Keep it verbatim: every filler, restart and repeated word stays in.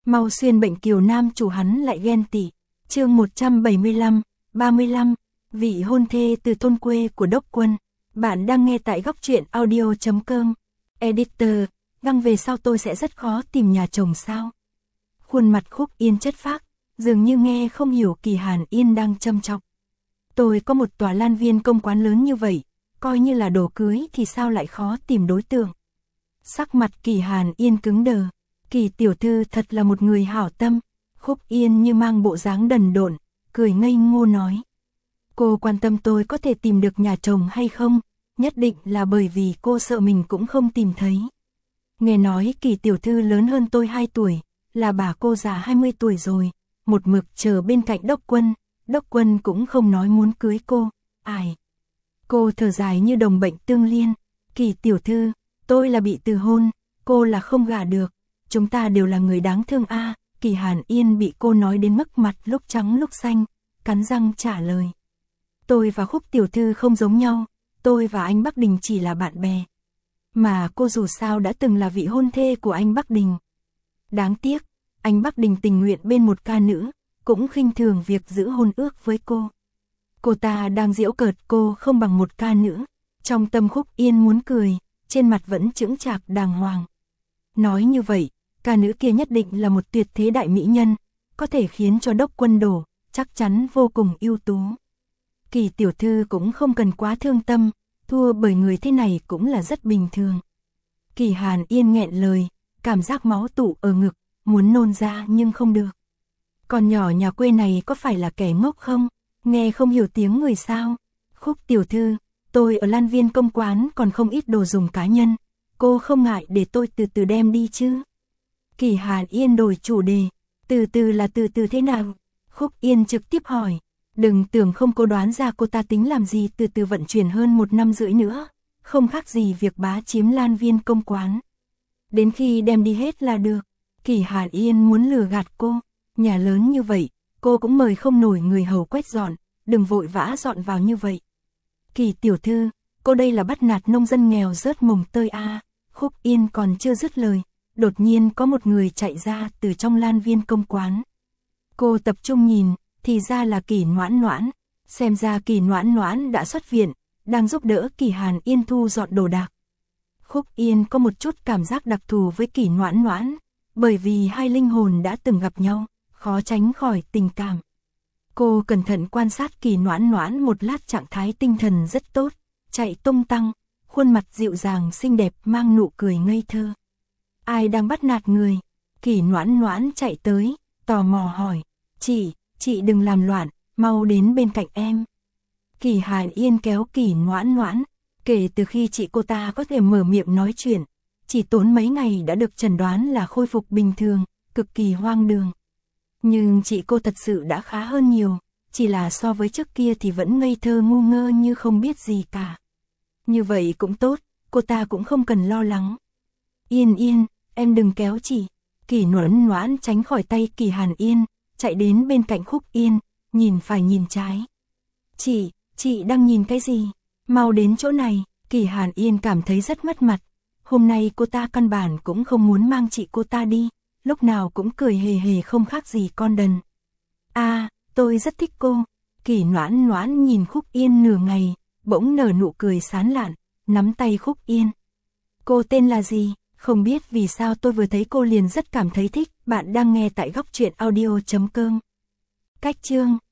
Mau xuyên bệnh kiều nam chủ hắn lại ghen tị. Chương một trăm bảy mươi lăm, ba mươi lăm, vị hôn thê từ thôn quê của Đốc Quân. Bạn đang nghe tại góc truyện audio chấm com. Editor, găng về sau tôi sẽ rất khó tìm nhà chồng sao? Khuôn mặt Khúc Yên chất phác, dường như nghe không hiểu Kỳ Hàn Yên đang châm chọc. Tôi có một tòa lan viên công quán lớn như vậy, coi như là đồ cưới thì sao lại khó tìm đối tượng. Sắc mặt Kỳ Hàn Yên cứng đờ, Kỳ tiểu thư thật là một người hảo tâm. Khúc Yên như mang bộ dáng đần độn, cười ngây ngô nói. Cô quan tâm tôi có thể tìm được nhà chồng hay không, nhất định là bởi vì cô sợ mình cũng không tìm thấy. Nghe nói Kỳ tiểu thư lớn hơn tôi hai tuổi, là bà cô già hai mươi tuổi rồi, một mực chờ bên cạnh Đốc Quân, Đốc Quân cũng không nói muốn cưới cô, ai. Cô thở dài như đồng bệnh tương liên, Kỳ tiểu thư, tôi là bị từ hôn, cô là không gả được, chúng ta đều là người đáng thương a. À. Kỳ Hàn Yên bị cô nói đến mức mặt lúc trắng lúc xanh, cắn răng trả lời. Tôi và Khúc tiểu thư không giống nhau, tôi và anh Bắc Đình chỉ là bạn bè. Mà cô dù sao đã từng là vị hôn thê của anh Bắc Đình. Đáng tiếc, anh Bắc Đình tình nguyện bên một ca nữ, cũng khinh thường việc giữ hôn ước với cô. Cô ta đang giễu cợt cô không bằng một ca nữ, trong tâm Khúc Yên muốn cười, trên mặt vẫn chững chạc đàng hoàng. Nói như vậy, ca nữ kia nhất định là một tuyệt thế đại mỹ nhân, có thể khiến cho Đốc Quân đổ, chắc chắn vô cùng ưu tú. Kỳ tiểu thư cũng không cần quá thương tâm, thua bởi người thế này cũng là rất bình thường. Kỳ Hàn Yên nghẹn lời, cảm giác máu tụ ở ngực, muốn nôn ra nhưng không được. Con nhỏ nhà quê này có phải là kẻ ngốc không, nghe không hiểu tiếng người sao? Khúc tiểu thư, tôi ở Lan Viên công quán còn không ít đồ dùng cá nhân, cô không ngại để tôi từ từ đem đi chứ? Kỳ Hàn Yên đổi chủ đề, từ từ là từ từ thế nào? Khúc Yên trực tiếp hỏi, đừng tưởng không cô đoán ra cô ta tính làm gì từ từ vận chuyển hơn một năm rưỡi nữa, không khác gì việc bá chiếm Lan Viên công quán. Đến khi đem đi hết là được. Kỳ Hàn Yên muốn lừa gạt cô, nhà lớn như vậy, cô cũng mời không nổi người hầu quét dọn, đừng vội vã dọn vào như vậy. Kỳ tiểu thư, cô đây là bắt nạt nông dân nghèo rớt mồng tơi a. À. Khúc Yên còn chưa dứt lời, đột nhiên có một người chạy ra từ trong Lan Viên công quán. Cô tập trung nhìn, thì ra là Kỳ Noãn Noãn, xem ra Kỳ Noãn Noãn đã xuất viện, đang giúp đỡ Kỳ Hàn Yên thu dọn đồ đạc. Khúc Yên có một chút cảm giác đặc thù với Kỳ Noãn Noãn, bởi vì hai linh hồn đã từng gặp nhau, khó tránh khỏi tình cảm. Cô cẩn thận quan sát Kỳ Noãn Noãn một lát, trạng thái tinh thần rất tốt, chạy tung tăng, khuôn mặt dịu dàng xinh đẹp mang nụ cười ngây thơ. Ai đang bắt nạt người? Kỳ Noãn Noãn chạy tới, tò mò hỏi, chị, chị đừng làm loạn, mau đến bên cạnh em. Kỳ Hàn Yên kéo Kỳ Noãn Noãn, kể từ khi chị cô ta có thể mở miệng nói chuyện, chỉ tốn mấy ngày đã được chẩn đoán là khôi phục bình thường, cực kỳ hoang đường. Nhưng chị cô thật sự đã khá hơn nhiều, chỉ là so với trước kia thì vẫn ngây thơ ngu ngơ như không biết gì cả. Như vậy cũng tốt, cô ta cũng không cần lo lắng. Yên Yên, em đừng kéo chị. Kỳ Noãn Noãn tránh khỏi tay Kỳ Hàn Yên, chạy đến bên cạnh Khúc Yên, nhìn phải nhìn trái. Chị, chị đang nhìn cái gì? Mau đến chỗ này. Kỳ Hàn Yên cảm thấy rất mất mặt. Hôm nay cô ta căn bản cũng không muốn mang chị cô ta đi, lúc nào cũng cười hề hề không khác gì con đần. À, tôi rất thích cô. Kỳ Noãn Noãn nhìn Khúc Yên nửa ngày, bỗng nở nụ cười sán lạn, nắm tay Khúc Yên. Cô tên là gì? Không biết vì sao tôi vừa thấy cô liền rất cảm thấy thích. Bạn đang nghe tại góc truyện audio chấm com. Cách chương